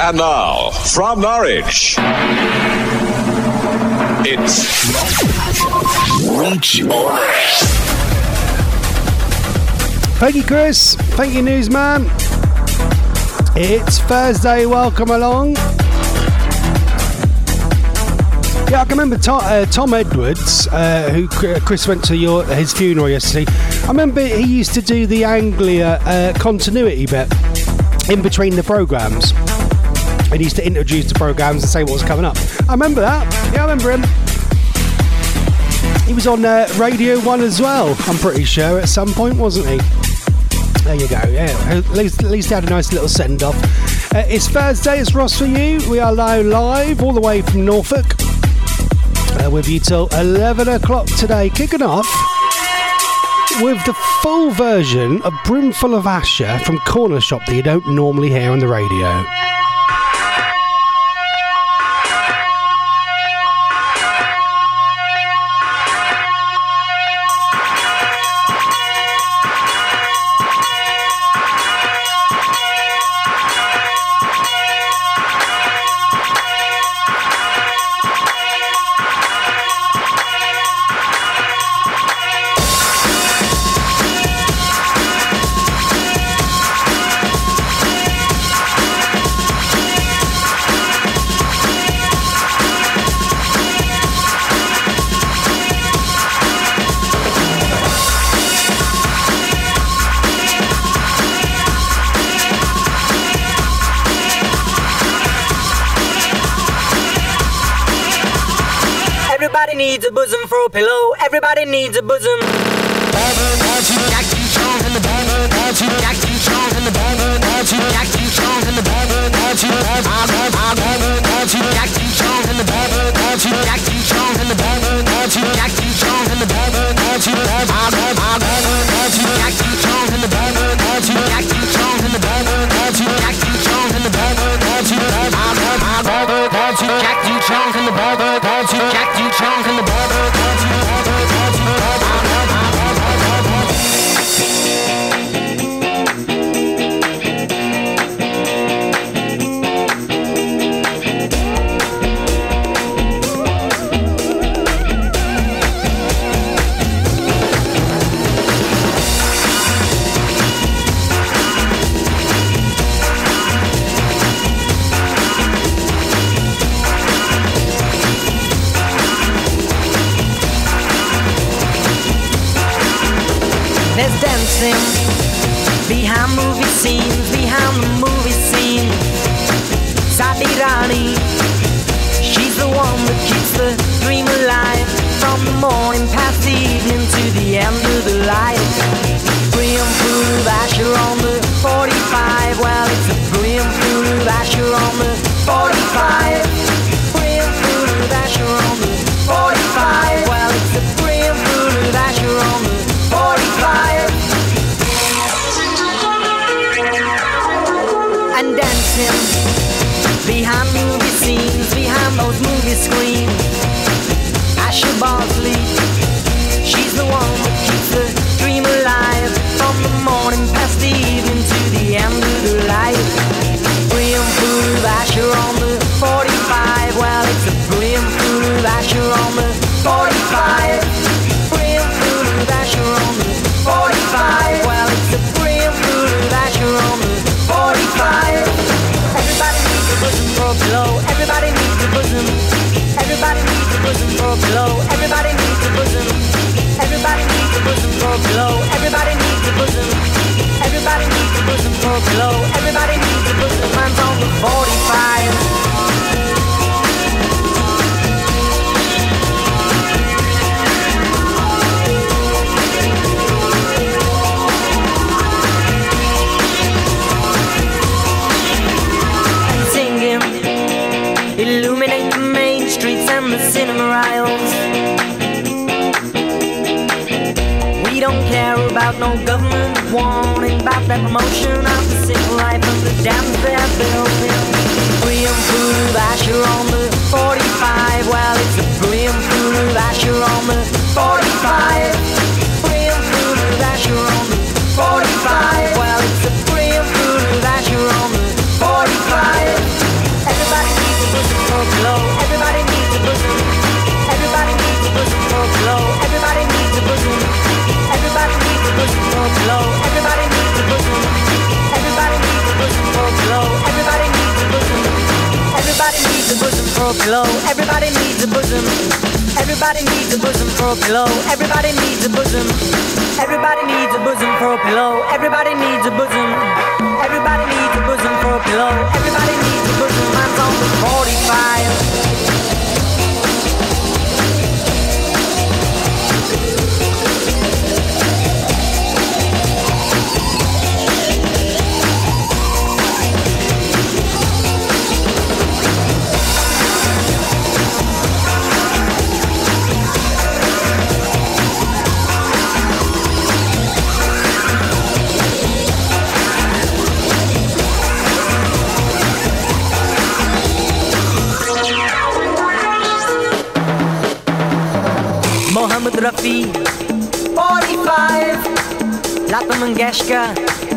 And now, from Norwich, it's Reach On. Thank you, Chris. Thank you, newsman. It's Thursday. Welcome along. Yeah, I can remember Tom Edwards, who Chris went to his funeral yesterday. I remember he used to do the Anglia continuity bit in between the programmes. And he used to introduce the programmes and say what was coming up. I remember that. Yeah, I remember him. He was on Radio 1 as well, I'm pretty sure, at some point, wasn't he? There you go, yeah. At least he had a nice little send-off. It's Thursday, it's Ross for you. We are now live all the way from Norfolk. With you till 11 o'clock today. Kicking off with the full version of Brimful of Asher from Corner Shop that you don't normally hear on the radio. Everybody needs a bosom for a pillow. Everybody needs a bosom. There's dancing behind movie scenes, behind the movie scene. Sadi Rani, she's the one that keeps the dream alive. From the morning past the evening to the end of the light. Brimful of Asher on the 45. Well, it's a brimful of Asher on the 45. Brimful of Asher on the 45. Well, it's a brimful of Asher on the 45. And dancing behind movie scenes, behind those movie screens. Asher Bosley, she's the one that keeps the dream alive. From the morning past the evening to the end of the light. Brimful of Asher on the 45. Well, it's a brimful of Asher on the 45. Brimful of Asher on the 45. Well, it's a brimful of Asher on the 45. Everybody needs a bosom for a pillow. Everybody needs a bosom. Everybody needs a bosom for a pillow. Everybody needs a bosom. Everybody needs a bosom for a pillow. Everybody needs a bosom. Everybody needs a bosom for a pillow. Everybody needs a bosom. Mine's on the 45. Illuminate the main streets and the cinema aisles. We don't care about no government warning about that promotion of the simple life of the dams they're building. Brimful of Asher on the 45. Well, it's a brimful of Asher on the 45. Brimful of Asher on the 45. Well, it's a brimful of Asher on the 45. pillow. Everybody needs a bosom. Everybody needs a bosom for a pillow. Everybody needs a bosom. Everybody needs a bosom for a pillow. Everybody needs a bosom. Everybody needs a bosom for a pillow. Everybody needs a bosom. Everybody needs a bosom for a pillow. Everybody needs a bosom. Everybody needs a bosom for a pillow. Everybody needs a bosom. Mine's on the 45. Mohammed Rafi, 45. Lata Mangeshkar,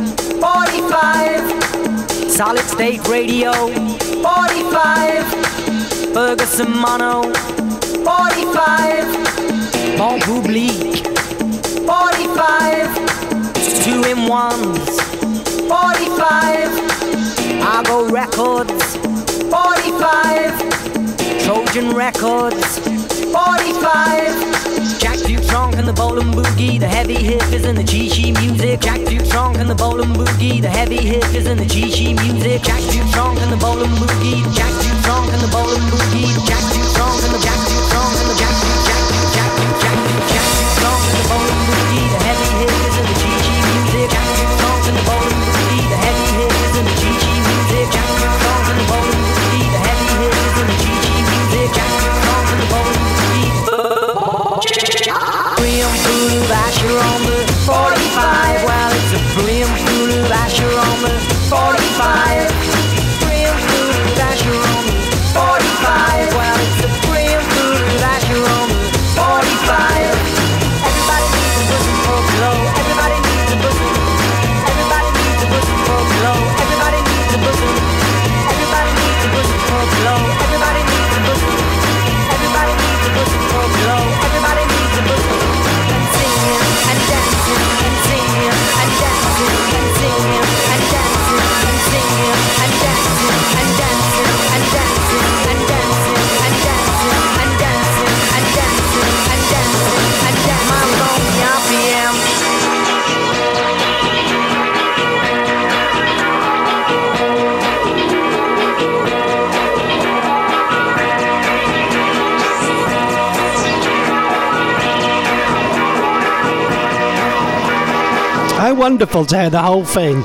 45. Solid State Radio, 45. Ferguson Mono, 45. Bon Public, 45. 2-in-1s, 45. Argo Records, 45. Trojan Records, 45. Jack Duke Trunk and the Bowling Boogie, the heavy hitters and the Chi-Chi music. Jack Duke Trunk and the Bowling Boogie, the heavy hitters and the Chi-Chi music. Jack Duke Trunk and the Bowling Boogie, Jack Duke Trunk and the Bowling Boogie, Jack Duke Trunk and the Jack Duke Trunk and the Jack Duke Trunk and the Bowling Boogie, the heavy hitters and the Chi-Chi music. Jack Duke Trunk and the Bowling Boogie, the heavy hitters and the Chi-Chi music. Jack Duke Trunk and the Bowling Boogie, the heavy hitters and the Chi-Chi music. Jack Duke Trunk and the Bowling Boogie. Brim full of Asher on the 45. Well, it's a brim full of Asher on the 45. Brim full of Asher on the 45. Well, it's a brim full of Asher on the 45. Everybody needs a bosom for a pillow. Everybody needs a bosom. Everybody needs a bosom for a pillow. Everybody needs a bosom. Everybody needs a bosom for a pillow. Everybody needs a bosom. Everybody needs a bosom for a pillow. Everybody needs a bosom. And singing and dancing and singing and dancing and singing and dancing and singing and dancing and dancing and dancing and dancing and dancing and dancing and dancing and dancing and dancing. My lonely RPM. How wonderful to hear the whole thing.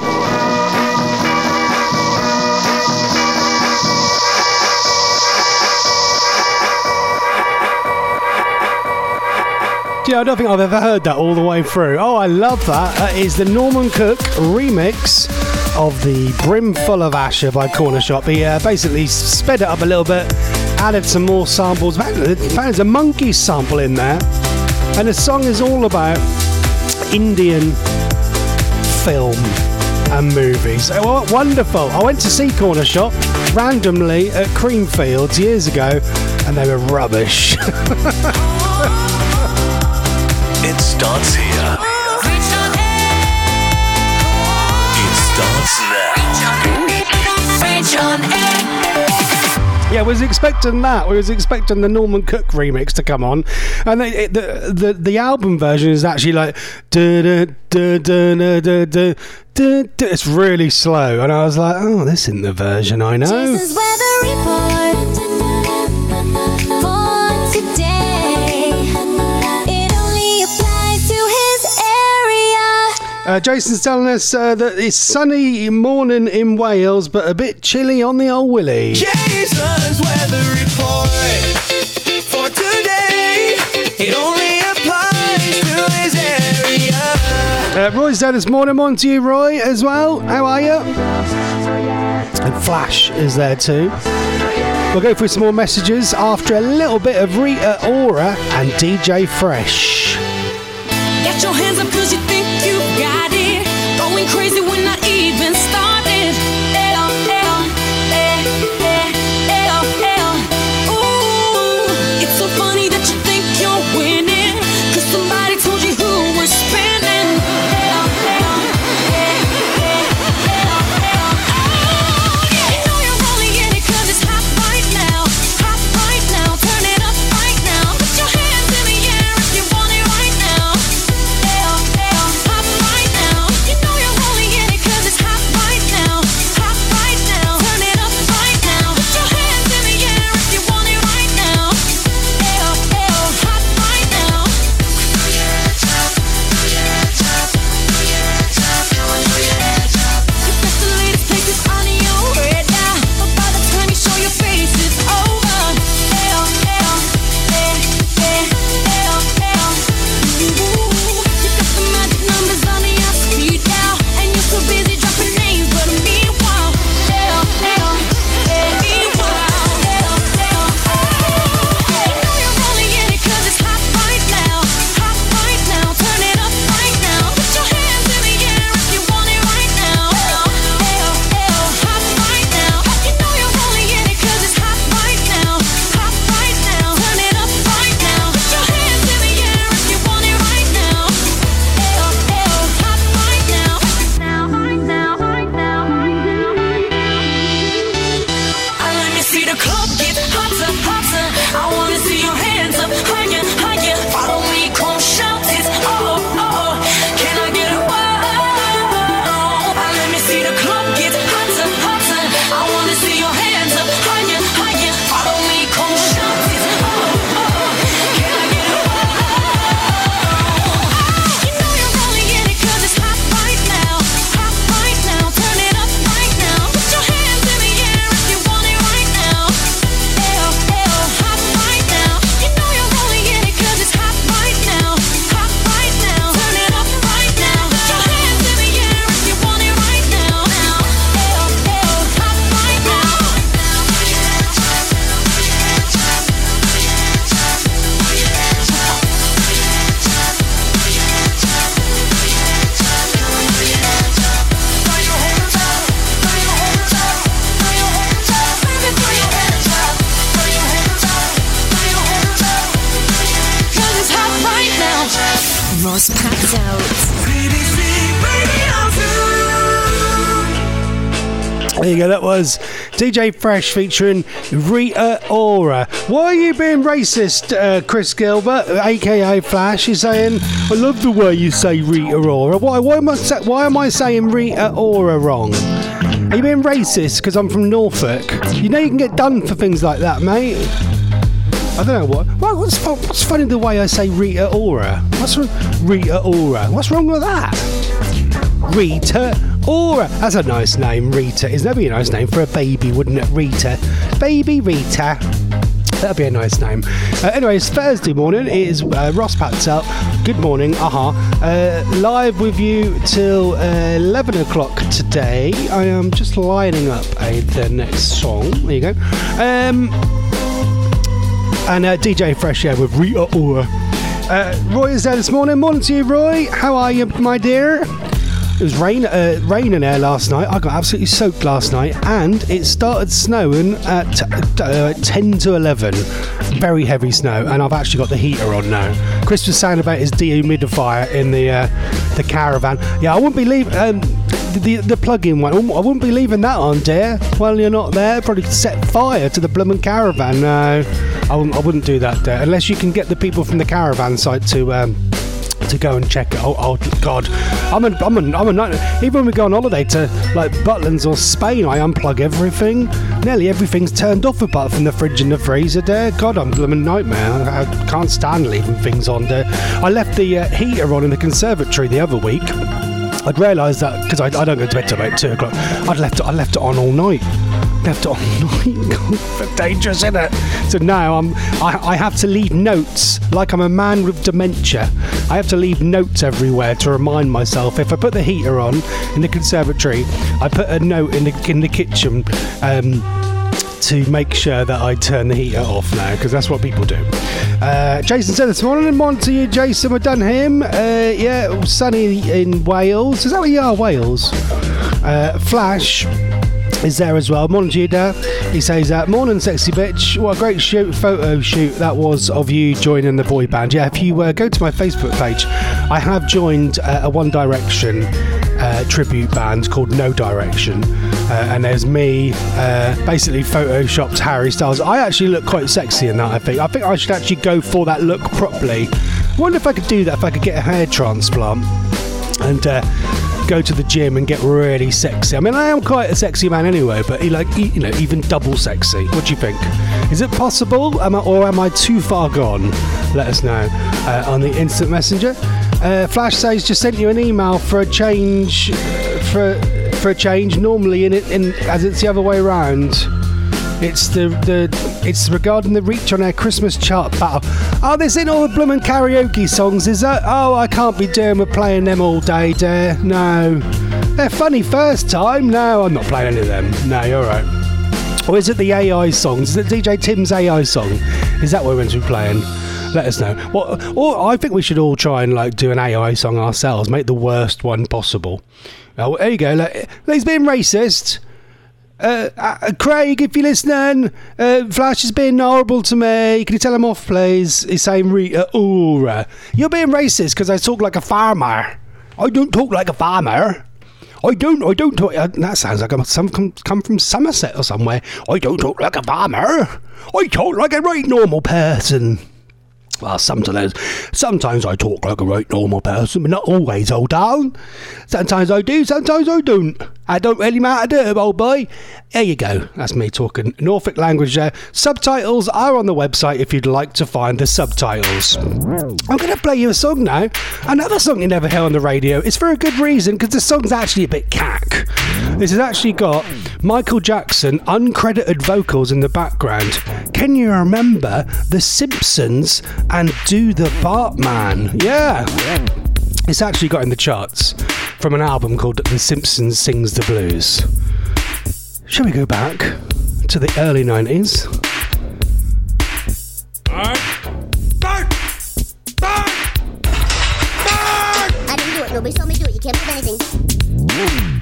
Yeah, I don't think I've ever heard that all the way through. Oh, I love that. That is the Norman Cook remix of the Brim Full of Asher by Corner Shop. He basically sped it up a little bit, added some more samples. There's a monkey sample in there. And the song is all about Indian film and movies. Oh, wonderful. I went to see Corner Shop randomly at Creamfields years ago and they were rubbish. It starts here. It starts now. Yeah, I was expecting that. We was expecting the Norman Cook remix to come on, and the album version is actually like it's really slow, and I was like, oh, this isn't the version I know. Jason's weather report for today. It only applies to his area. Jason's telling us that it's sunny morning in Wales, but a bit chilly on the old Willie. Jason's weather report for today. It only applies to his area. Roy's there this morning. On to you, Roy, as well. How are you? And Flash is there too. We'll go through some more messages after a little bit of Rita Ora and DJ Fresh. Get your hands up 'cause you think you got it. Going crazy when I even started. Ooh, it's so funny that you think you're winning 'cause somebody told you who was spinning. There you go, that was DJ Fresh featuring Rita Ora. Why are you being racist, Chris Gilbert, aka Flash? You're saying, I love the way you say Rita Ora. Why am I saying Rita Ora wrong? Are you being racist because I'm from Norfolk? You know you can get done for things like that, mate. I don't know what's funny the way I say Rita Ora. What's wrong? Rita Ora. What's wrong with that? Rita Ora. That's a nice name, Rita. Isn't that be a nice name for a baby, wouldn't it? Rita. Baby Rita. That'd be a nice name. Anyway, it's Thursday morning. It is Ross Patel. Good morning. Live with you till 11 o'clock today. I am just lining up the next song. There you go. And DJ Fresh Air with Rita Ora. Roy is there this morning. Morning to you, Roy. How are you, my dear? It was raining there last night. I got absolutely soaked last night, and it started snowing at 10 to 11. Very heavy snow, and I've actually got the heater on now. Chris was saying about his dehumidifier in the caravan. Yeah, I wouldn't be leaving the plug-in one. I wouldn't be leaving that on, dear. Well, you're not there. Probably set fire to the blooming caravan. No, I wouldn't do that, dear. Unless you can get the people from the caravan site to go and check it. Oh God, I'm a nightmare. Even when we go on holiday to like Butlins or Spain, I unplug everything. Nearly everything's turned off apart from the fridge and the freezer there. God, I'm a nightmare. I can't stand leaving things on there. I left the heater on in the conservatory the other week. I'd realised that because I don't go to bed till about 2 o'clock. I left it on all night. God, dangerous, isn't it? So now I have to leave notes like I'm a man with dementia. I have to leave notes everywhere to remind myself. If I put the heater on in the conservatory, I put a note in the kitchen to make sure that I turn the heater off now, because that's what people do. Jason said this morning, morning to you, Jason. We've done him. Yeah, sunny in Wales. Is that where you are, Wales? Flash is there as well. Morning to you, Dad. He says, morning, sexy bitch. What a great photo shoot that was of you joining the boy band. Yeah, if you go to my Facebook page, I have joined a One Direction tribute band called No Direction. And there's me basically photoshopped Harry Styles. I actually look quite sexy in that, I think. I think I should actually go for that look properly. I wonder if I could do that, if I could get a hair transplant and go to the gym and get really sexy. I mean, I am quite a sexy man anyway, but even double sexy. What do you think? Is it possible? Or am I too far gone? Let us know on the instant messenger. Flash says, just sent you an email for a change. For a change, normally as it's the other way around. It's regarding the Reach on Air Christmas chart battle. Oh, this ain't all the bloomin' karaoke songs, is that? Oh, I can't be doing with playing them all day, dear. No. They're funny first time. No, I'm not playing any of them. No, you're right. Or is it the AI songs? Is it DJ Tim's AI song? Is that what we're meant to be playing? Let us know. Or I think we should all try and do an AI song ourselves. Make the worst one possible. Oh, there you go. He's being racist. Craig, if you're listening, Flash is being horrible to me. Can you tell him off, please? He's saying Rita Ora. You're being racist because I talk like a farmer. I don't talk like a farmer. I don't talk. That sounds like I'm come from Somerset or somewhere. I don't talk like a farmer. I talk like a right normal person. Well, sometimes I talk like a right normal person, but not always, old down. Sometimes I do, sometimes I don't. I don't really matter, do it, old boy. There you go. That's me talking Norfolk language there. Subtitles are on the website if you'd like to find the subtitles. I'm going to play you a song now. Another song you never hear on the radio. It's for a good reason, because the song's actually a bit cack. This has actually got Michael Jackson uncredited vocals in the background. Can you remember The Simpsons and Do the Bartman? Yeah. It's actually got in the charts from an album called The Simpsons Sings the Blues. Shall we go back to the early 90s? I didn't do it. Nobody saw me do it. You can't prove anything.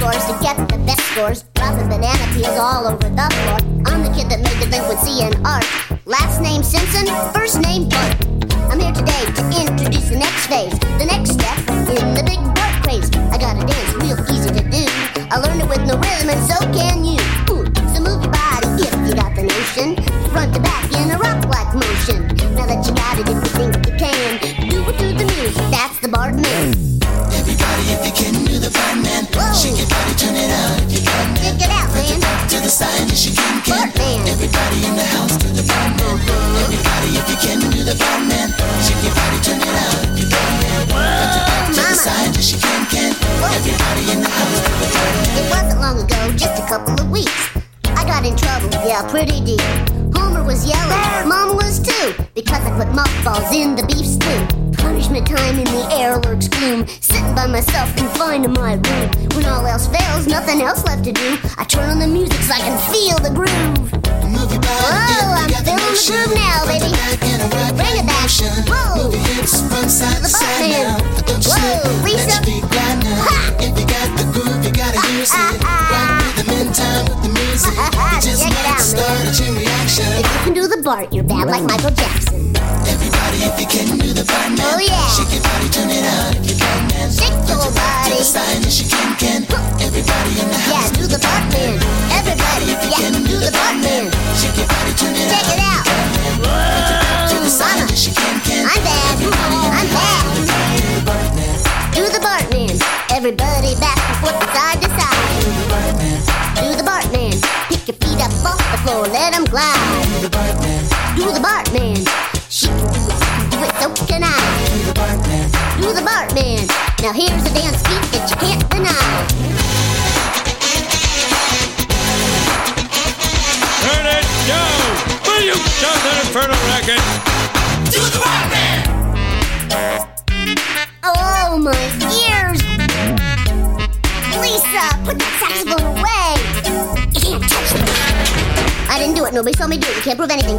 course, to get the best scores. Dropping banana peels all over the floor. I'm the kid that made delinquency and art. Last name Simpson, first name Bart. I'm here today to introduce the next phase, the next step in the big Bart craze. I got a dance real easy to do. I learned it with no rhythm and so can you. Ooh, so move your body if you got the notion. Front to back in a rock-like motion. Now that you got it, if you think you can, do it to the music, that's the Bartman. Everybody, if you can do the Bartman. Shake your body, turn it out if you can. Check it out, man. To the side, yes you can. Bartman. Everybody in the house, do the Bartman. Everybody, if you can do the Bartman. Shake your body, turn it out if you can. To the side, yes you can. Everybody in the house, do the Bartman. It wasn't long ago, just a couple of weeks. I got in trouble, yeah, pretty deep. Homer was yelling, Mom was too, because I put mothballs in the beef stew. Punishment time in the air lurks gloom. Sitting by myself, confined to my room. When all else fails, nothing else left to do. I turn on the music so I can feel the groove. Move your body, Whoa, I'm feeling the groove now, baby. Bring it back. Whoa. Move your hips from side to side now. Don't you slip, Whoa, let Lisa. your feet glide now. If you got the groove, you gotta use it. Right rhythm in time with the music. You just Check it might out, start a chain reaction. If you can do the Bart, you're bad like Michael Jackson. Everybody, if you can do the Bartman. Oh, yeah. Shake your body, turn it out if you can, man. Shake your To body. the side, yes you can. Everybody in the Yeah, house, do the Bartman. Everybody, yeah, do the Bartman. shake your body, turn it Check out. it out. To the side, Mama. yes you can. I'm bad. I'm bad. Do the Bartman. Everybody back and forth from side to side. Do the Bartman. Pick your feet up off the floor, let them glide. Do the Bartman. She can do it, so can I. Do the Bartman. Now here's a dance beat that you can't deny. Turn it down! Will you stop that infernal racket? Do the Bartman. Oh, my ears! Lisa, put that saxophone away! You can't touch me! I didn't do it. Nobody saw me do it. You can't prove anything.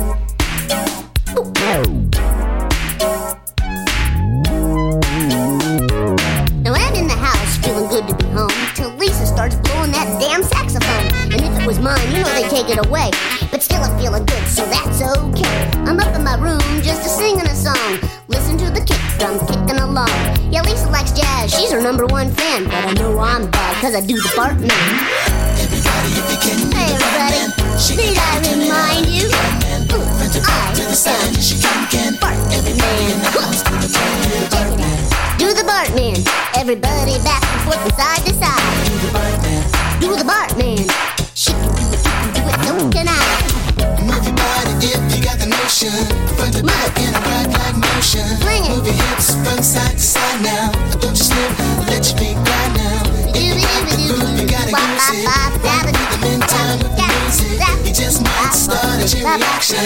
Now I'm in the house, feeling good to be home, till Lisa starts blowing that damn saxophone. And if it was mine, you know they'd take it away. But still I'm feeling good, so that's okay. I'm up in my room just a singing a song. Listen to the kick drum kicking along. Yeah, Lisa likes jazz, she's her #1 fan. But I know I'm bad, cause I do the Bartman. Everybody, if you can do Hey the everybody, Bartman. Shake did your I body, turn it out remind if you? Front to back, to the side, yes you can. Everybody in the house, do the Bartman. Check it out. Do the Bartman. Everybody back and forth from side to side. Do the Bartman. Do the Bartman. She can do it, you can do it, so can I. Move your body if you got the notion. Front to back in a right motion. Fling it. Move your hips from side to side now. Don't you slip, let your feet glide now. If you got the groove, you gotta use it. Right rhythm in time with the music. You just might start a chain reaction.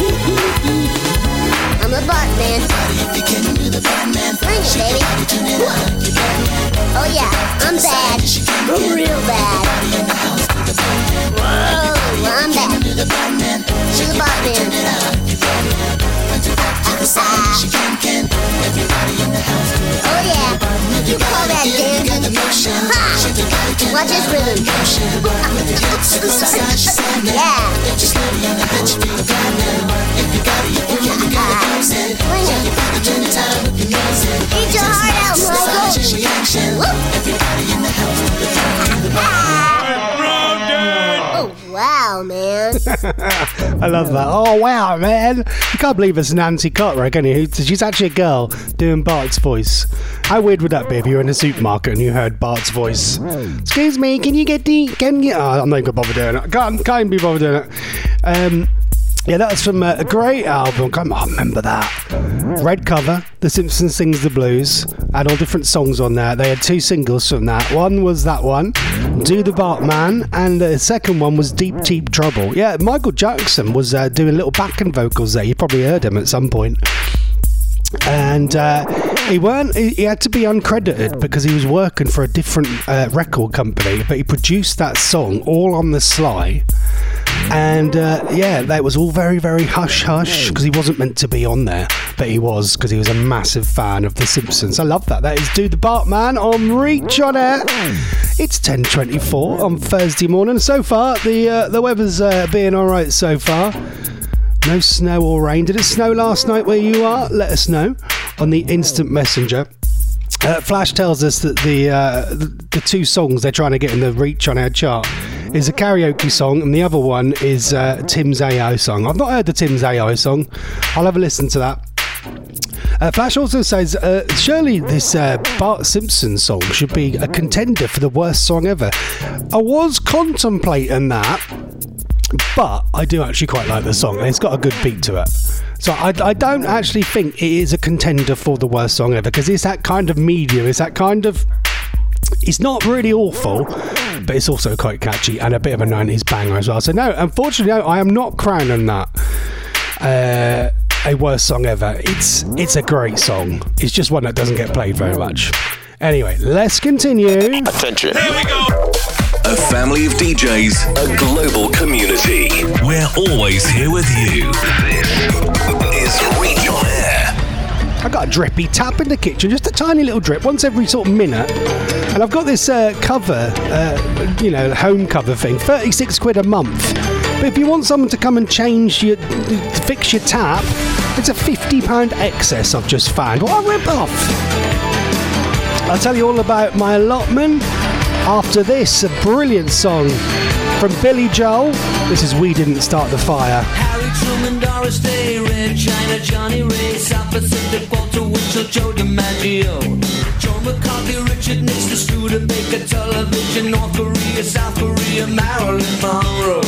I'm a Bartman. Everybody, if you can do the Bartman. Fling it, Shake baby. your body, turn it out if you can. Oh yeah, I'm bad. I'm real bad. Everybody in the house, do the Bartman. Whoa, I'm bad. Do the Bartman. Do the Bartman. Turn it out if you can. Front to back to the side, she can. Everybody in the house, do the Oh yeah, you call that If you got the dancing? notion. Ha! Shake your body, turn Watch it this out. rhythm. Motion. With your hips from side to side now. Yeah. Don't you slip, let your feet glide now. If you got it, you gotta use it. Fling Shake it. your body, turn it time with the music. Eat your heart out, Michael. Just reaction. Everybody in the house, do the Oh wow, man. I love that. Oh, wow, man. You can't believe it's Nancy Cartwright, can you? She's actually a girl doing Bart's voice. How weird would that be if you were in a supermarket and you heard Bart's voice? Excuse me, can you get the... Oh, I'm not going to bother doing it. Can't even be bothered doing it. Yeah, that was from a great album. I remember that. Red cover, The Simpsons Sings the Blues. Had all different songs on there. They had 2 singles from that. One was that one, Do the Bartman, and the second one was Deep Deep Trouble. Yeah, Michael Jackson was doing little backing vocals there. You probably heard him at some point. And he had to be uncredited because he was working for a different record company, but he produced that song all on the sly. And yeah, that was all very, very hush-hush, because he wasn't meant to be on there, but he was, because he was a massive fan of The Simpsons. I love that. That is Do the Bartman on Reach on Air. It's 10:24 on Thursday morning. So far, the weather's being all right so far. No snow or rain. Did it snow last night where you are? Let us know on the instant messenger. Flash tells us that the two songs they're trying to get in the Reach on Air chart is a karaoke song, and the other one is Tim's AO song. I've not heard the Tim's AO song. I'll have a listen to that. Flash also says, surely this Bart Simpson song should be a contender for the worst song ever. I was contemplating that, but I do actually quite like the song. It's got a good beat to it. So I don't actually think it is a contender for the worst song ever, because it's that kind of medium. It's that kind of... It's not really awful, but it's also quite catchy and a bit of a 90s banger as well. So no, unfortunately, no, I am not crowning that a worst song ever. It's a great song. It's just one that doesn't get played very much. Anyway, let's continue. Attention. Here we go. A family of DJs, a global community. We're always here with you. This is Reach on Air. I got a drippy tap in the kitchen, just a tiny little drip, once every sort of minute. And I've got this cover, home cover thing, 36 quid a month. But if you want someone to come and fix your tap, it's a £50 excess I've just found. What a rip-off! I'll tell you all about my allotment after this, a brilliant song from Billy Joel. This is We Didn't Start the Fire. Harry Truman, Doris Day, Red China, Johnny Ray, South Pacific, Walter Winchell, Joe DiMaggio, Joe McCarthy, Richard Nixon, Studebaker, Television, North Korea, South Korea, Marilyn Monroe.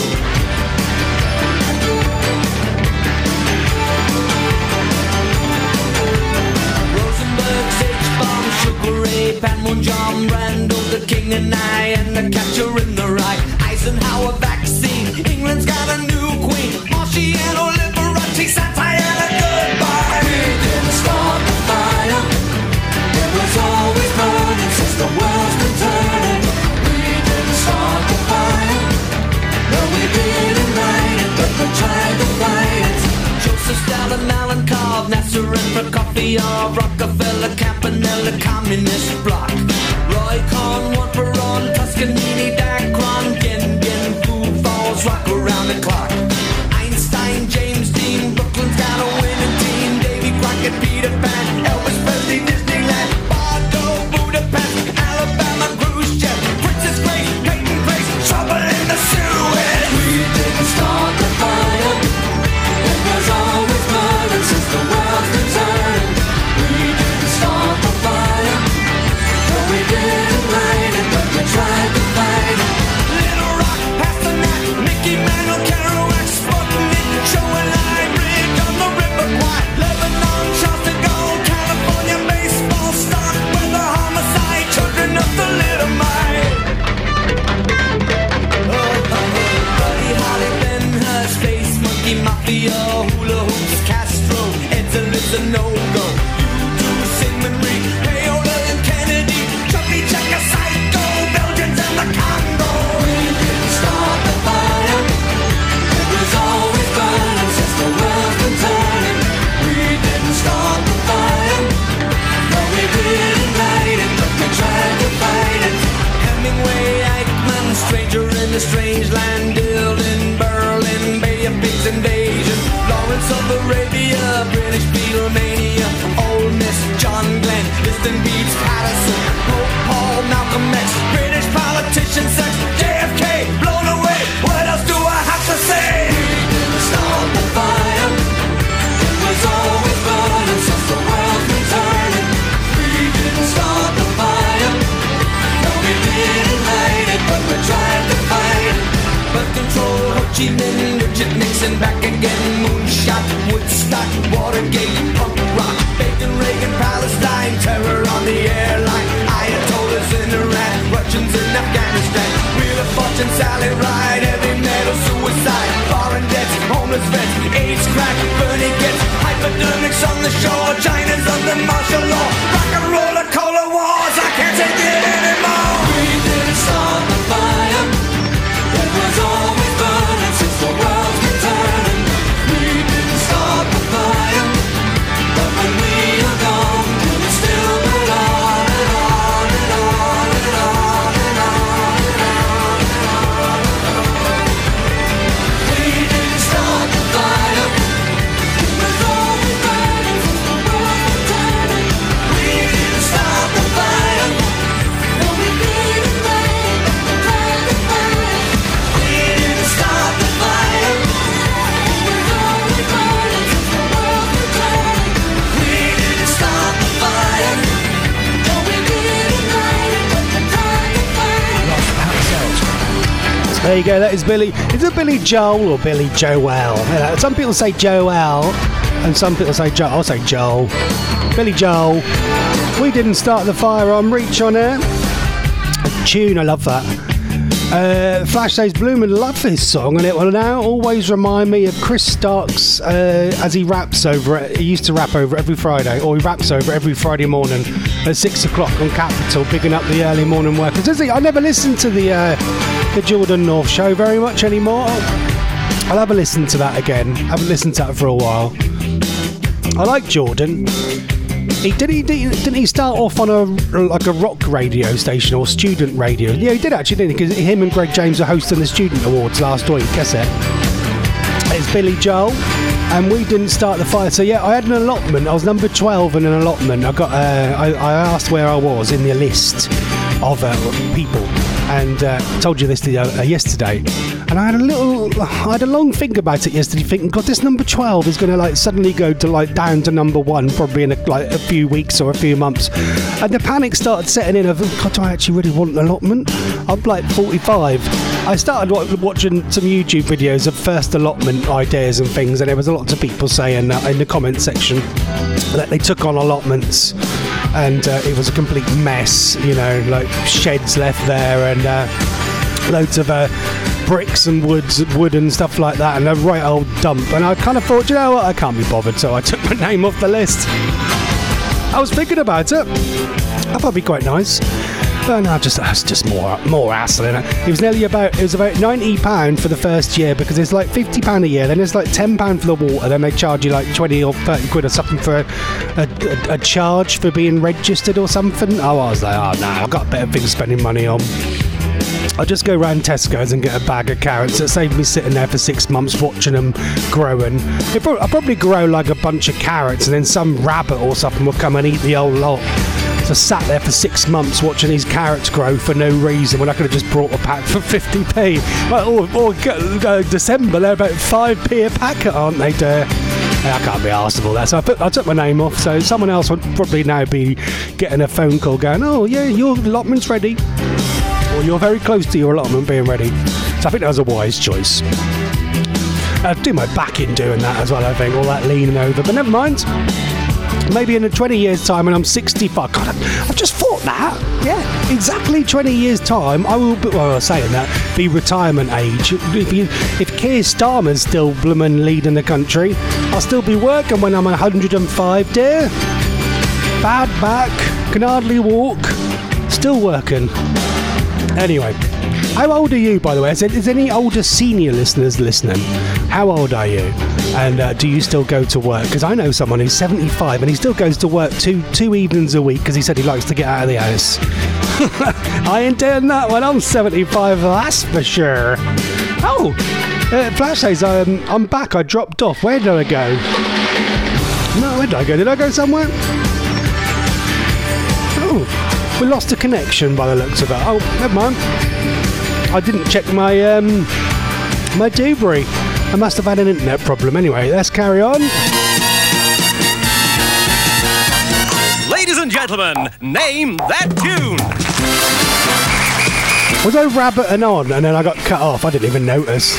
Rosenberg's H-bomb, Sugar Ray, Pat Moon, John Randall, the King and I, and the Catcher in the Rye. Eisenhower vaccine, England's got a new queen, Marciano, Liberace, Santana, goodbye. We didn't start the fire, it was always burning since the world's been turning. We didn't start the fire, no we didn't light it, but we tried to fight it. Joseph Stalin, Alan Cobb, Nasser and Prokofiev, Rockefeller, Campanella, Communist Bloc, Roy Cohn, Juan Perón, Toscanini, Dacron, Gen, Food Falls, rock around the clock. Einstein, James Dean, Brooklyn's got a winning team. Davy Crockett, Peter Pan, Elvis Presley, Disneyland, Bardo, Budapest, Alabama, Khrushchev, Princess Grace, Peyton Place, trouble in the Suez. We didn't start the fire, it was always burning since the world's been turning. We didn't start the fire, no we didn't light it, but we tried to fight it. Little Rock, Pasternak, Mickey Mantle, Kerouac, Sputnik, Show and Line, Bridge on the River Kwai, Lebanon, Charles de Gaulle, California, baseball, stock, weather, homicide, children of the little mite. Buddy Holly, Ben Hur, Space Monkey, Mafia, Hula Hoops, Castro, Ed's a no-go. U2, Sigmund Rhee, Payola and Kennedy, Chucky, Checker, Psycho, Belgians and the Congo. We didn't start the fire, it was always burning since the world's been turning. We didn't start the fire, no we didn't light it, but we tried to fight it. Hemingway, Eichmann, Stranger in the Strange Land, Dylan, Berlin, Bay of Pigs invasion, Lawrence of Arabia, British Beatlemania, Ole Miss, John Glenn, Liston Beats, Patterson, Pope Paul, Malcolm X, British politician, sex, JFK, blown away. What else do I have to say? We didn't start the fire, it was always burning since the world's been turning. We didn't start the fire, no we didn't light it, but we tried to fight it. Birth control, Ho Chi Minh, Richard Nixon, back again, moonshot, Woodstock, Watergate, punk rock, Bacon, Reagan, Palestine, terror on the airline, Ayatollahs in Iran, Russians in Afghanistan, Wheel of Fortune, Sally Ride, heavy metal, suicide, foreign debts, homeless vets, AIDS crack, Bernie gets, hypodermics on the shore, China's under martial law, rock and roller, cola wars, I can't take it anymore. We didn't start the fire, it was always burning since the There you go, that is Billy. Is it Billy Joel or Billy Joel? You know, some people say Joel and some people say Joel. I'll say Joel. Billy Joel. We Didn't Start the Fire on Reach on Air. A tune, I love that. Flash says Bloomin' love this song, and it will now always remind me of Chris Starks as he raps over it. He used to rap over it every Friday, or he raps over it every Friday morning at 6 o'clock on Capital, bigging up the early morning workers. Does he? I never listened to the Jordan North show very much anymore. I'll have a listen to that again. I haven't listened to that for a while. I like Jordan. Didn't he start off on a rock radio station or student radio? Yeah, he did actually, didn't he? Because him and Greg James are hosting the Student Awards last week. Guess it. It's Billy Joel, and We Didn't Start the Fire. So yeah, I had an allotment. I was number 12 in an allotment. I got. I asked where I was in the list of people, and told you this yesterday. And I had a long think about it yesterday, thinking, God, this number 12 is going to suddenly go to down to number 1, probably in a few weeks or a few months. And the panic started setting in of, God, do I actually really want an allotment? I'm 45. I started watching some YouTube videos of first allotment ideas and things, and there was a lot of people saying in the comment section that they took on allotments and it was a complete mess, sheds left there and loads of bricks and wood and stuff like that, and a right old dump. And I kind of thought, you know what, I can't be bothered, so I took my name off the list. I was thinking about it. That'd probably be quite nice. But no, it's just more hassle, innit? It was about £90 for the first year, because it's like £50 a year, then it's like £10 for the water, then they charge you like 20 or 30 quid or something for a charge for being registered or something. I was like, oh no, I've got better things spending money on. I'll just go round Tesco's and get a bag of carrots. It saved me sitting there for 6 months watching them growing. I'll probably grow like a bunch of carrots, and then some rabbit or something will come and eat the whole lot. So I sat there for 6 months watching these carrots grow for no reason, when I could have just brought a pack for 50p. Or December, they're about 5p a packet, aren't they, dear? I can't be arsed with all that. So I took my name off, so someone else would probably now be getting a phone call going, oh yeah, your allotment's ready. Or you're very close to your allotment being ready. So I think that was a wise choice. I'd do my back in doing that as well, I think, all that leaning over. But never mind. Maybe in 20 years' time when I'm 65. God, I've just thought that. Yeah, exactly 20 years' time, I will be, saying that, be retirement age. If Keir Starmer's still bloomin' leading the country, I'll still be working when I'm 105, dear. Bad back, can hardly walk, still working. Anyway, how old are you, by the way? Is any older senior listeners listening? How old are you? And do you still go to work? Because I know someone who's 75 and he still goes to work two evenings a week because he said he likes to get out of the house. I ain't doing that when I'm 75, that's for sure. Oh, Flash says, I'm back. I dropped off. Where did I go? No, where did I go? Did I go somewhere? Oh. We lost a connection by the looks of it. Oh, never mind. I didn't check my my Dubry. I must have had an internet problem. Anyway, let's carry on. Ladies and gentlemen, name that tune. Was I rabbiting on and then I got cut off? I didn't even notice.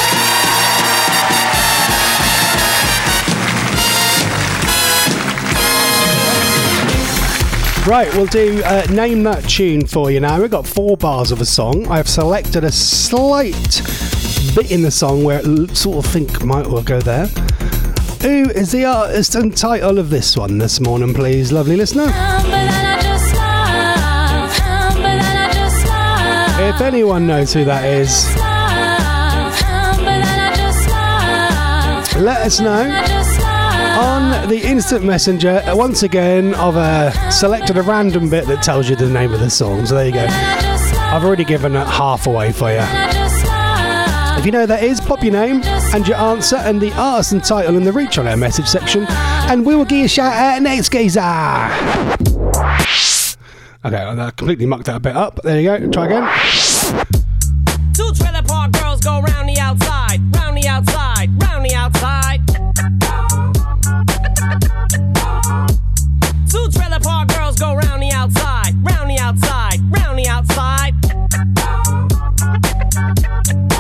Right, we'll do Name That Tune for you now. We've got 4 bars of a song. I've selected a slight bit in the song where it sort of think might well go there. Who is the artist and title of this one this morning, please, lovely listener? If anyone knows who that is, let us know. On the instant messenger, once again, I've selected a random bit that tells you the name of the song. So there you go. I've already given it half away for you. If you know who that is, pop your name and your answer and the artist and title in the Reach On Air message section, and we will give you a shout out next, geezer. Okay, I completely mucked that a bit up. There you go. Try again. 2 trailer park girls go round the outside, round the outside, round the outside. 2 trailer park girls go round the outside, round the outside, round the outside.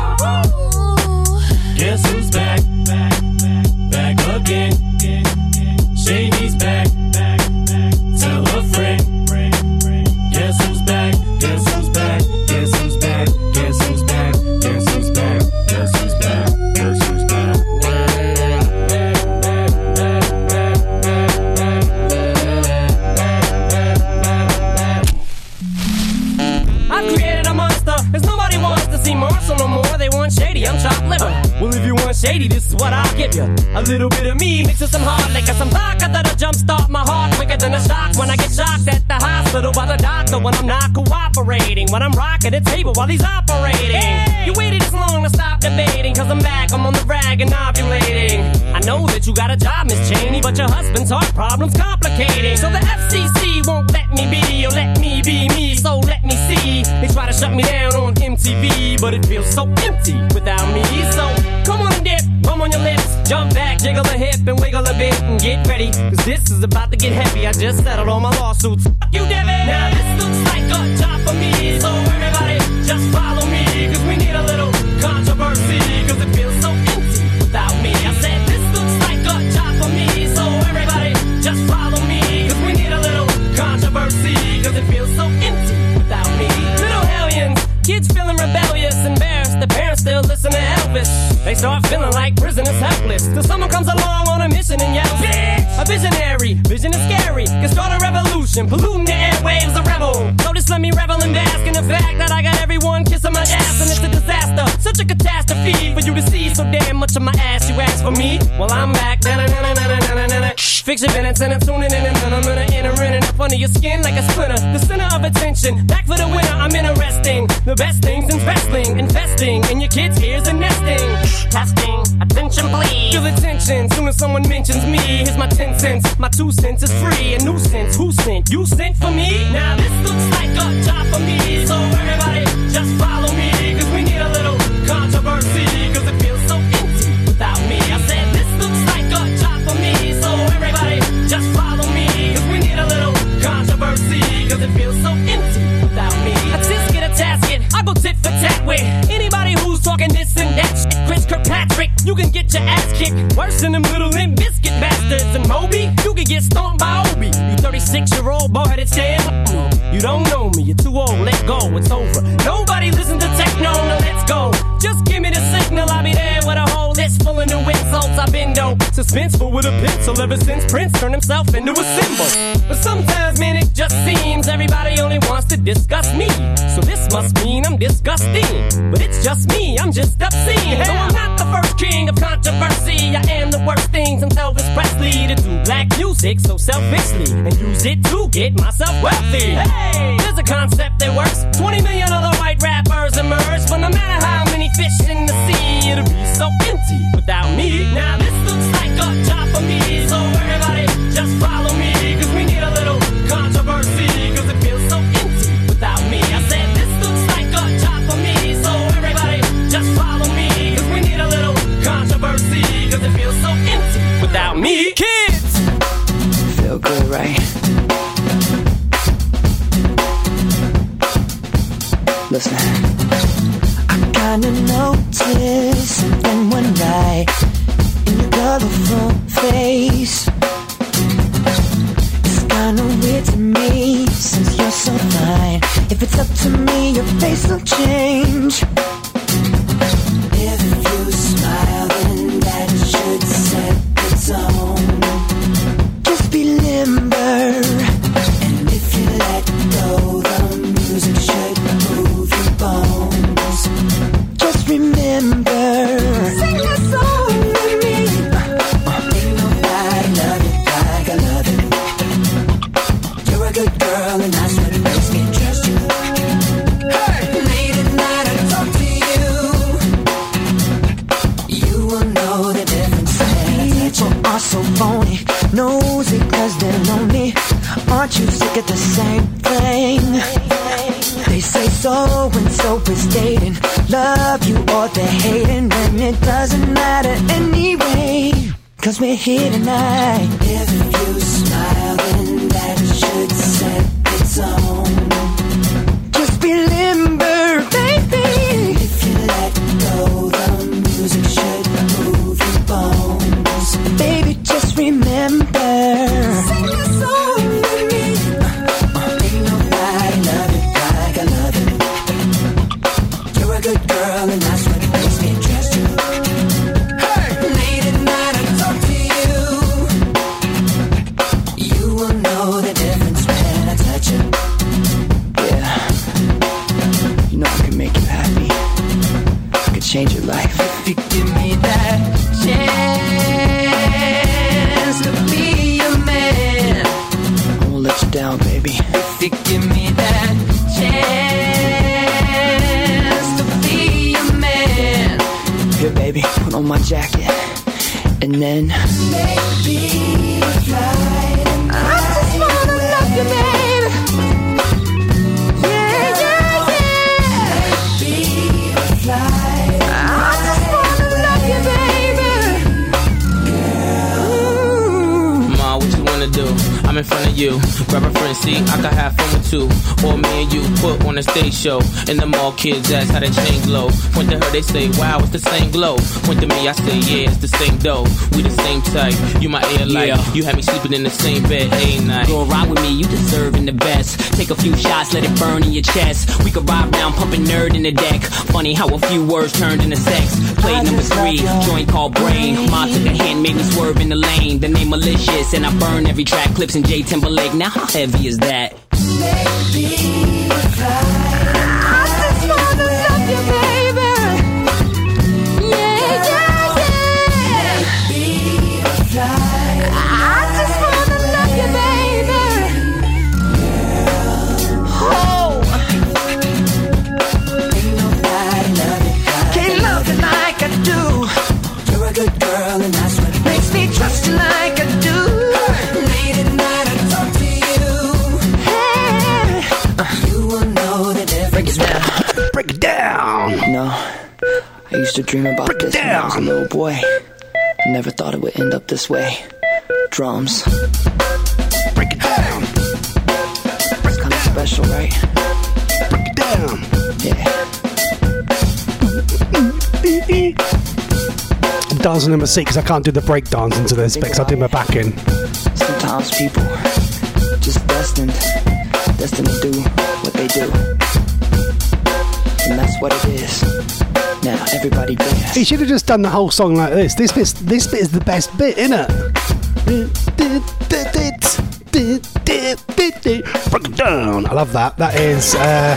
Marshall no more, they want shady, I'm chopped liver. Well, if you want shady, this is what I'll give you. A little bit of me mixed with some hard liquor, some vodka that'll jumpstart my heart quicker than a shock when I get shocked at the hospital by the doctor when I'm not cooperating, when I'm rocking the table while he's operating. Hey! You waited this long to stop debating, cause I'm back, I'm on the rag and ovulating. I know that you got a job, Miss Cheney, but your husband's heart problem's complicating. So the FCC won't let me be, or let me be me, so let me see. They try to shut me down on MTV, but it feels so empty without me. So come on and dip, bum on your lips, jump back, jiggle a hip and wiggle a bit and get ready, cause this is about to get heavy. I just settled all my lawsuits. Fuck you, Devin. Now this looks like a job for me, so everybody just follow me, cause we need a little controversy, cause it feels so empty without me. I said this looks like a job for me, so everybody just follow me, cause we need a little controversy, cause it feels so empty without me. Little hellions, kids feeling rebellious, embarrassed, the parents still listen to Elvis. They start feeling like prisoners helpless, till someone comes along on a mission and yells, bitch! A visionary, vision is scary, can start a revolution, polluting the airwaves, a rebel. So just let me revel and bask in the fact that I got everyone kissing my ass, and it's a disaster, such a catastrophe for you to see so damn much of my ass. You ask for me, well I'm back. Fix your minutes and I'm tuning in, and I'm gonna enter in and up under your skin like a splinter. The center of attention, back for the winner. I'm interesting. The best things in wrestling, investing in your kids' ears and nesting. Testing, attention please. Feel attention soon as someone mentions me. Here's my 10 cents, my 2 cents is free. A nuisance, who sent? You sent for me? Now this looks like a job for me, so everybody just follow me, cause we need a little controversy, cause it feels so empty without me. I said this looks like a job for me, so everybody just follow me, cause we need a little controversy, cause it feels so empty without me. I just get a tasket, I go tit for tat with anybody who's talking this and that shit. Chris Kirkpatrick, you can get your ass kicked worse than them little Limp Bizkit bastards. And Moby, you can get stomped by Obi. You 36-year-old boy headed stand. You don't know me, you're too old, let go, it's over. Nobody listen to techno, now let's go. Just give me the signal, I'll be there with a whole list full of new insults. I've been dope, suspenseful with a pencil ever since Prince turned himself into a symbol. But sometimes, man, it just seems everybody only wants to discuss me. So this must mean I'm disgusting. But it's just me, I'm just obscene. So I'm not the first king of controversy. I am the worst things in Elvis Presley to do black music so selfishly and use it to get myself wealthy. Hey, there's a concept that works. 20 million other white rappers emerge, but no matter how many fish in the sea, it'll be so empty without me. Now this looks like a job for me, so everybody just follow me, cause we need a little controversy, cause it feels so empty without me. I said this looks like a job for me, so everybody just follow me, cause we need a little controversy, cause it feels so empty without me. Kids! Feel good, right? Listen, I kinda noticed something one night in your colorful face. It's kinda weird to me since you're so fine. If it's up to me, your face will change. If you smile, then that should set the tone. Just be limber, and if you let go, the music should move your bones. Just remember, sing a song with me. Ain't nobody love it like I love it. You're a good girl, and that's what makes me trust you. Hey, late at night I talk to you. You will know the difference. People are so phony, nosy 'cause they're lonely. Aren't you sick of the same thing? They say so and so is dating, love you or they're hating, and it doesn't matter anyway, 'cause we're here tonight. If you smile, then that should set the tone. Just be limber, baby. If you let go, the music should move your bones. Baby, just remember, sing a song with me. Ain't nobody love it like I love it. You're a good girl, and that's what makes me trust you. Hey, late at night I talk to you. You will know the difference when I touch you. Yeah, you know I can make you happy. change your life. If you give me that chance to be a man, I won't let you down, baby. If you give me that chance to be a man, here, baby, put on my jacket, and then maybe fly. I just wanna love you, baby. I just wanna love you, baby. Ma, what you wanna do? I'm in front of you. Grab a friend, see, I can have fun with two. Or me and you put on a stage show. And the mall kids ask how that chain glow. Point to her, they say, wow, it's the same glow. Point to me, I say, yeah, it's the same dough. We the same type. You my air light. Yeah. You had me sleeping in the same bed every night. Go ride with me, you deserving the best. Take a few shots, let it burn in your chest. We could ride round, pumping nerd in the deck. Funny how a few words turned into sex. Play number 3, joint called Brain. Ma took a hand, made me swerve in the lane. The name malicious, and I burn every track. Clips in J Timberlake. Now how heavy is that? Maybe fly. I just wanna love you, baby. Yeah, yeah, yeah. Maybe fly. I just wanna love you, baby. Oh, ain't nobody love you. Can't love you like I do. You're a good girl, and that's what makes me trust you like I do. Late at night, I talk to you. You will know the difference. Break it down. Break it down. No, I used to dream about this when I was a little boy. Never thought it would end up this way. Drums. Break it down. It's kind of special, right? Break it down. Yeah. I'm dancing in my seat because I can't do the break dancing to this because I do my back in. Sometimes people just destined to do what they do. And that's what it is. Now everybody dance. He should have just done the whole song like this. This bit is the best bit, innit? Break it down. I love that. That is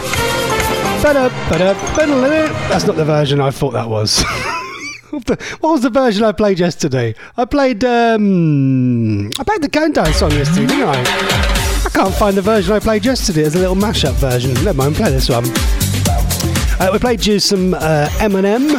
that's not the version I thought that was. What was the version I played yesterday? I played the Countdown song yesterday, didn't I? I can't find the version I played yesterday. It's a little mashup version. Never mind, play this one. We played you some Eminem.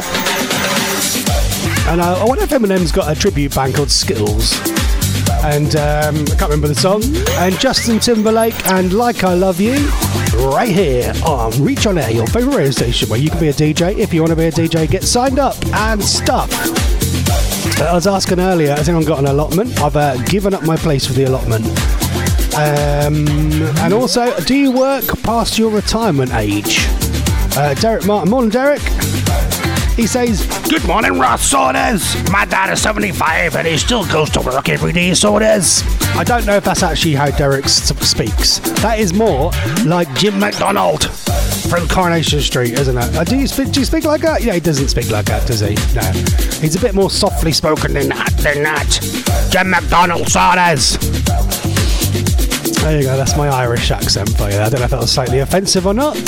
And I wonder if Eminem's got a tribute band called Skittles. And I can't remember the song. And Justin Timberlake and Like I Love You, right here on Reach On Air, your favourite radio station where you can be a DJ. If you want to be a DJ, get signed up and stuff. I was asking earlier, has anyone got an allotment? I've given up my place for the allotment. And also, do you work past your retirement age? Derek Martin. Morning, Derek. He says, good morning, Ross Saunders. My dad is 75 and he still goes to work every day, Saunders. I don't know if that's actually how Derek speaks. That is more like Jim McDonald from Coronation Street, isn't it? Do you speak like that? Yeah, he doesn't speak like that, does he? No. He's a bit more softly spoken than that. Jim McDonald, Saunders. There you go, that's my Irish accent for you. I don't know if that was slightly offensive or not.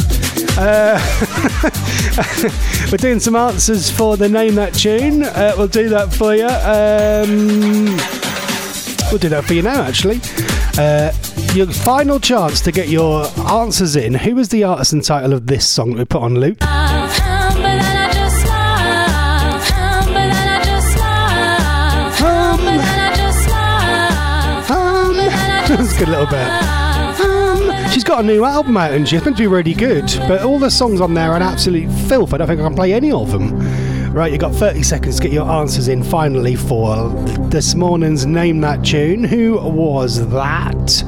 We're doing some answers for the Name That Tune. We'll do that for you. We'll do that for you now, actually. Your final chance to get your answers in. Who was the artist and title of this song that we put on loop? That's a good little bit. She's got a new album out and she's meant to be really good, but all the songs on there are an absolute filth. I don't think I can play any of them. Right, you've got 30 seconds to get your answers in finally for this morning's Name That Tune. Who was that?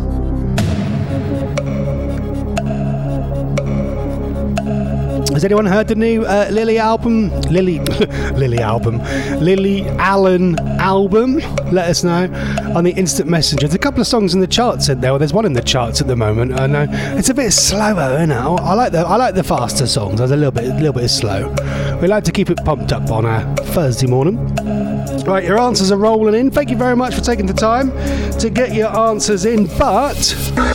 Has anyone heard the new Lily Allen album? Let us know on the instant messenger. There's a couple of songs in the charts in there. Well, there's one in the charts at the moment. I know it's a bit slower, isn't it? I like the faster songs. There's a little bit slow. We like to keep it pumped up on a Thursday morning. Right, your answers are rolling in. Thank you very much for taking the time to get your answers in. But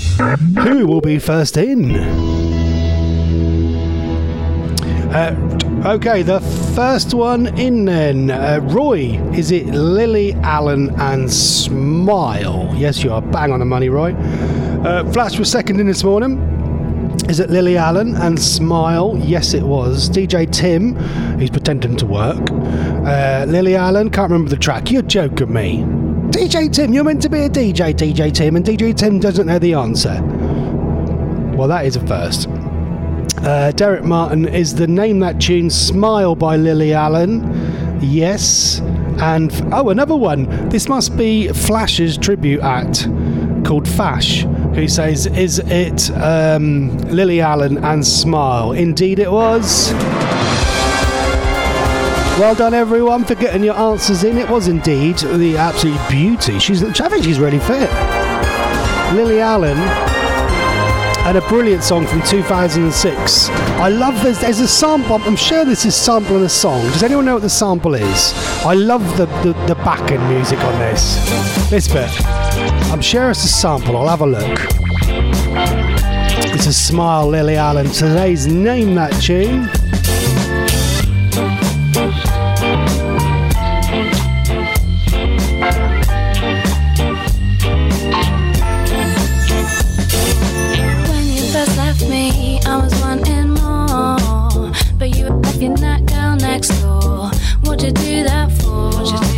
who will be first in? Okay, the first one in then. Roy, is it Lily Allen and Smile? Yes, you are bang on the money, Roy. Flash was second in this morning. Is it Lily Allen and Smile? Yes, it was. DJ Tim, who's pretending to work. Lily Allen, can't remember the track. You're joking me. DJ Tim, you're meant to be a DJ, DJ Tim, and DJ Tim doesn't know the answer. Well, that is a first. Derek Martin, is the name that tune Smile by Lily Allen? Yes. And another one. This must be Flash's tribute act called Fash, who says, is it Lily Allen and Smile? Indeed it was. Well done everyone for getting your answers in. It was indeed the absolute beauty. I think she's really fit. Lily Allen. And a brilliant song from 2006. I love this. There's a sample. I'm sure this is sampling a song. Does anyone know what the sample is? I love the back-end music on this. This bit. I'm sure it's a sample. I'll have a look. It's a Smile, Lily Allen. Today's Name That Tune. You're that girl next door. What'd you do that for?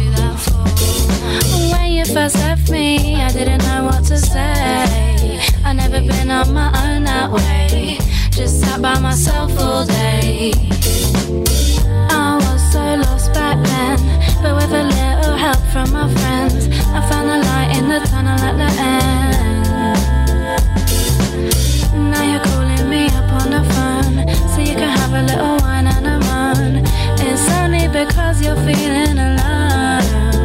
When you first left me, I didn't know what to say. I never been on my own that way. Just sat by myself all day. I was so lost back then, but with a little help from my friends, I found the light in the tunnel at the end. Now you're calling me up on the phone, so you can have a little wine and a moan. It's only because you're feeling alone.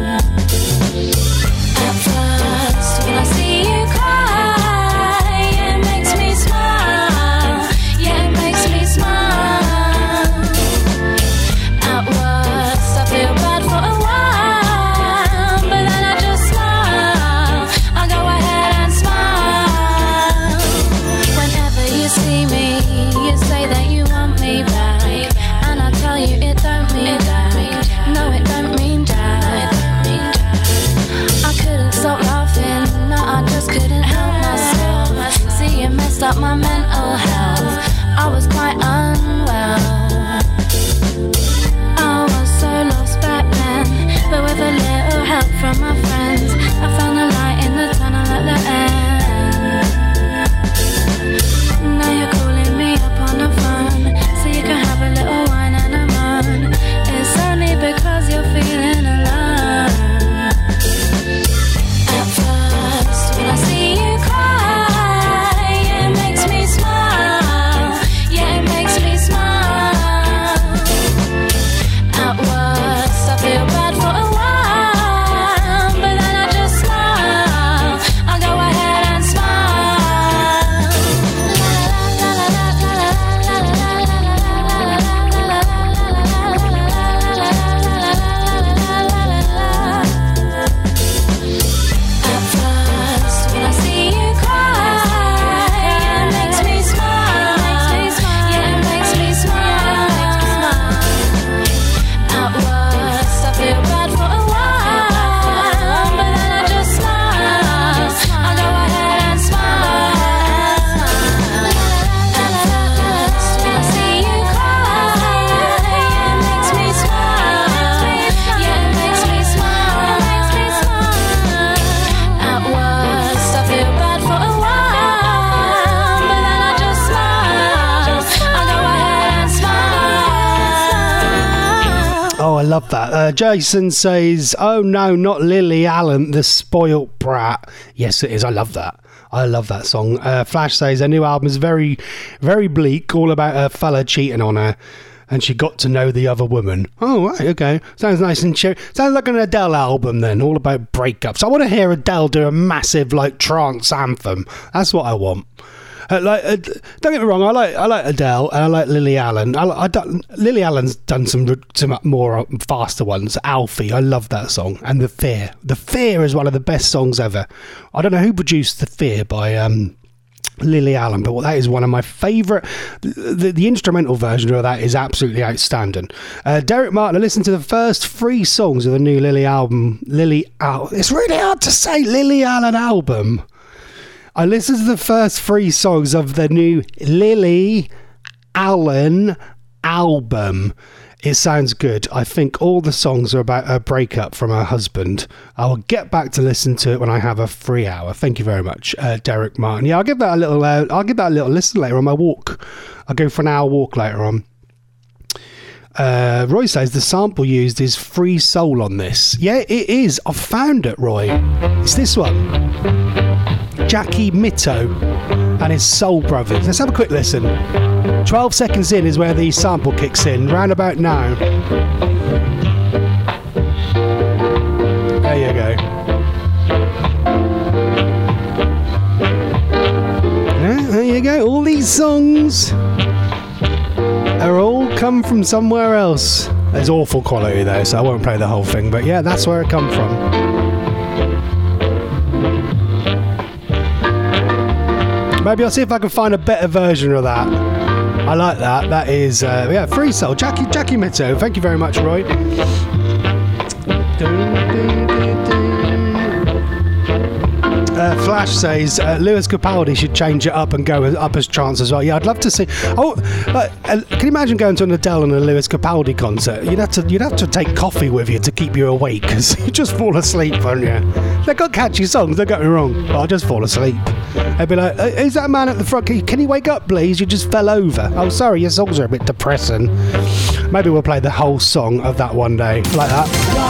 At first, when I see you cry, it makes me smile. Yeah, it makes me smile. At worst, I feel bad for a while, but then I just smile. I go ahead and smile. Whenever you see me, you say that you want me back, and I tell you it don't mean that. No, it don't mean that. I couldn't stop laughing, no, I just couldn't help myself. See, it messed up my mental health. I was quite unwell. I was so lost back then, but with a little help from my friends, I found the light in the tunnel at the end. Now you're calling me up on the phone, so you can have a little wine and a moan. It's only because you're feeling alone. At first, when I see you cry, it makes me smile. Yeah, it makes me smile. At worst, I feel bad for a while, but then I just smile. I go ahead and smile. La la la la la la At first, when I see you cry, it makes me smile. Yeah, it makes me smile. At worst, I feel bad for a while, but then I just smile. I go ahead and smile. At first, when I see you cry, it makes me smile. Yeah, it makes me smile. At worst, I feel bad for a while, but then I just smile. I go ahead and smile. Oh, I love that. Jason says, oh no, not Lily Allen, the spoilt brat. Yes, it is. I love that. I love that song. Flash says her new album is very, very bleak, all about her fella cheating on her, and she got to know the other woman. Oh, right, okay. Sounds nice and cheery. Sounds like an Adele album then, all about breakups. I want to hear Adele do a massive, trance anthem. That's what I want. Don't get me wrong, I like Adele and I like Lily Allen. Lily Allen's done some more faster ones. Alfie, I love that song. And The Fear. The Fear is one of the best songs ever. I don't know who produced The Fear by Lily Allen, but that is one of my favourite. The instrumental version of that is absolutely outstanding. Derek Martin, I listened to the first 3 songs of the new Lily album. It's really hard to say, Lily Allen album. I listened to the first 3 songs of the new Lily Allen album. It sounds good. I think all the songs are about a breakup from her husband. I will get back to listen to it when I have a free hour. Thank you very much, Derek Martin. Yeah, I'll give that a little. I'll give that a little listen later on my walk. I'll go for an hour walk later on. Roy says the sample used is Free Soul on this. Yeah, it is. I've found it, Roy. It's this one. Jackie Mitto and his Soul Brothers. Let's have a quick listen. 12 seconds in is where the sample kicks in, round about now. There you go. Yeah, there you go. All these songs are all come from somewhere else. There's awful quality though, so I won't play the whole thing, but yeah, that's where it come from. Maybe I'll see if I can find a better version of that. I like that. That is, Free Soul. Jackie Mitto. Thank you very much, Roy. Flash says Lewis Capaldi should change it up and go up as trance as well. Yeah, I'd love to see. Can you imagine going to an Adele and a Lewis Capaldi concert? You'd have to take coffee with you to keep you awake because you just fall asleep, won't you? They've got catchy songs. Don't get me wrong, but I'll just fall asleep. They'd be like, "Is that man at the front? Can you wake up, please? You just fell over." Oh, sorry, your songs are a bit depressing. Maybe we'll play the whole song of that one day, like that.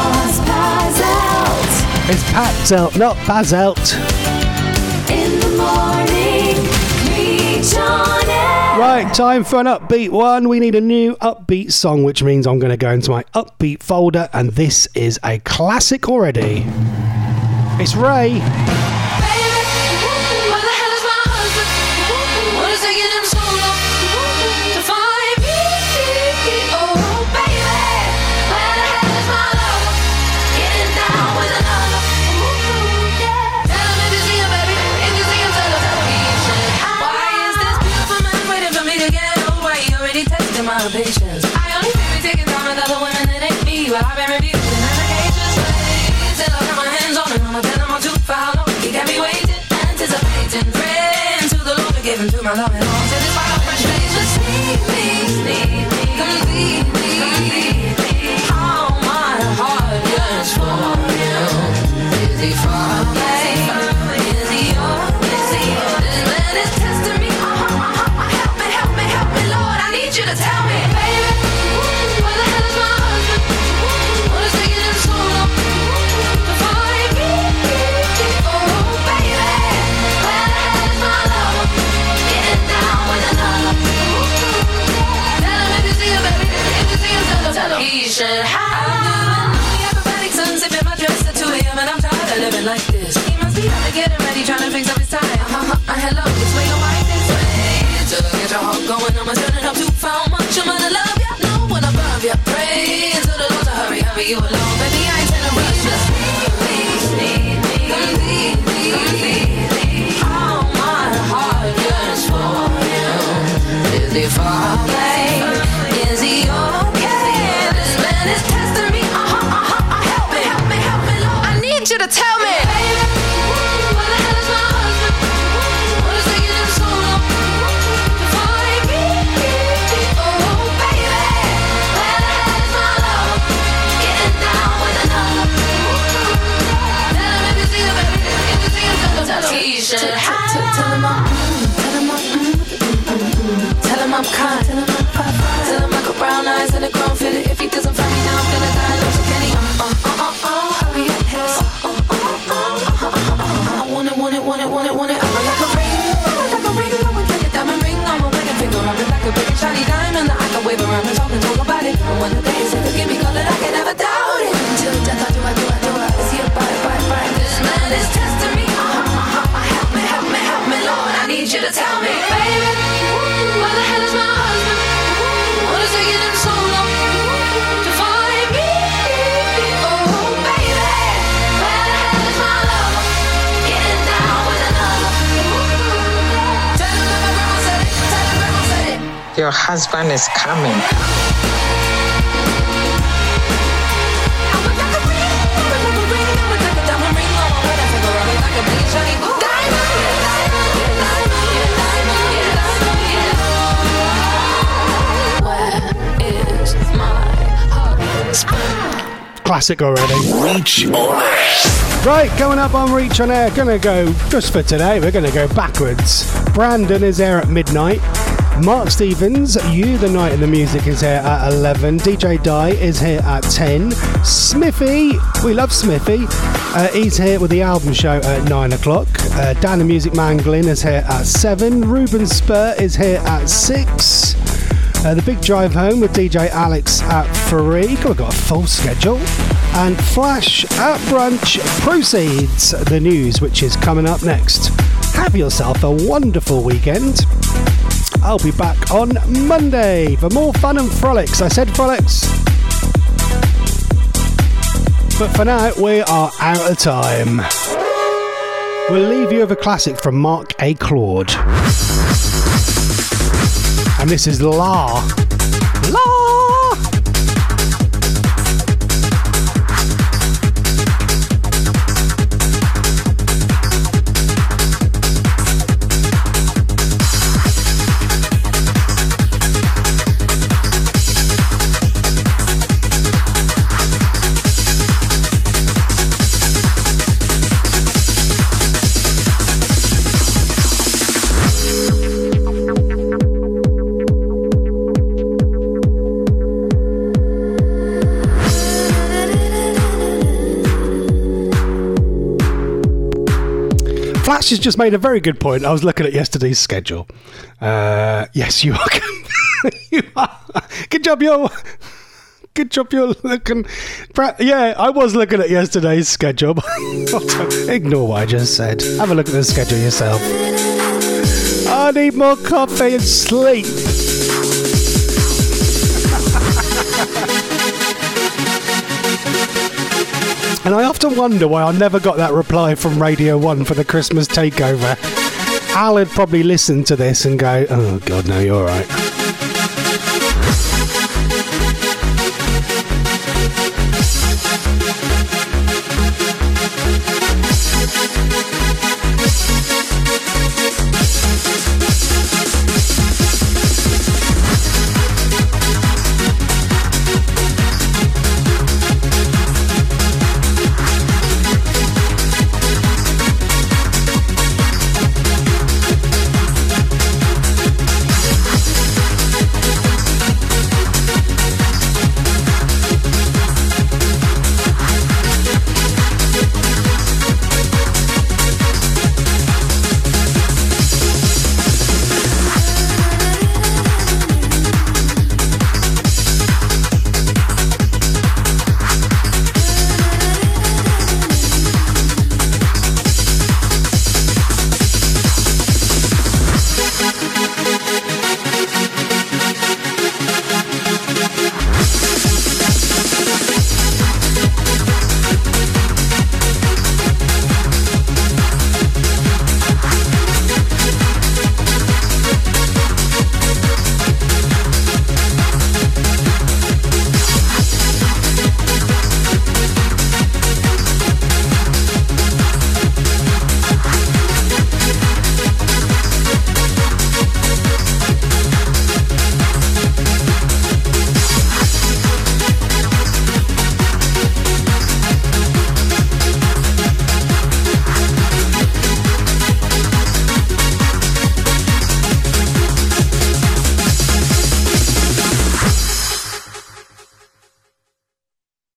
It's Patzelt, not Bazelt. In the morning, reach on it. Right, time for an upbeat one. We need a new upbeat song, which means I'm going to go into my upbeat folder, and this is a classic already. It's Ray. Patience. I only think we taking time with other women that ain't me, but I've been reviewing medications. Till I got my hands on it, I'ma tell him I'm too far long. He got me waiting, anticipating, praying to the Lord to give him to my love and all. So this why I'm frustration. Sneak me, complete me. How my heart yearns for you. Is he far away? Is he yours? This man is testing me. Help me, Lord. I need you to tell me. He should have acrobatic sons if in my dress at 2 a.m. and I'm tired of living like this. He must be out to getting ready, trying to fix up his tie. Hello, this way, no white this way. To get your heart going, I'ma turn it up too far. Much I'm gonna love ya, no one above ya. Pray to the Lord to hurry you along. Baby, I ain't in a rush. Just need me. All my heart yearns for you. Is he far away? Is he okay? Is testing me, help me, Lord. I need you to tell me, baby, where the hell is my husband? What is taking him so long to find me? Oh, baby, where the hell is my love? Getting down with another. Tell him if you see him, baby, if you see him, tell him. He should have. Tell him I'm kind. Tell him I got brown eyes and a grown fit. If he doesn't find me now, I'm gonna die. Look, Kenny, hurry up, yes. I want it. I'm like a ring. I'm like a diamond ring. I'm a wedding finger. I'm like a big shiny diamond. I can wave around and talk about it. And when the day is if you give me color, I can never doubt it. Until death, I do. Is he a bite? This man is testing me. Help me, Lord. I need you to tell me, baby, where the hell is my husband? Your husband is coming. Classic already. Reach on Air. Right, coming up on Reach on Air, gonna go, just for today, we're gonna go backwards. Brandon is here at midnight. Mark Stevens, You the Night in the Music is here at 11. DJ Di is here at 10. Smithy, we love Smithy. He's here with the album show at 9 o'clock. Dan the Music Man Glyn is here at 7. Ruben Spur is here at 6. The Big Drive Home with DJ Alex at 3. We've got a full schedule. And Flash at brunch proceeds the news, which is coming up next. Have yourself a wonderful weekend. I'll be back on Monday for more fun and frolics. I said frolics. But for now, we are out of time. We'll leave you with a classic from Mark A. Claude. And this is La. Flash has just made a very good point. I was looking at yesterday's schedule. Yes, you are. You are. Good job, you're looking. Yeah, I was looking at yesterday's schedule. Ignore what I just said. Have a look at the schedule yourself. I need more coffee and sleep. And I often wonder why I never got that reply from Radio 1 for the Christmas takeover. Al had probably listened to this and go, oh God, no, you're all right.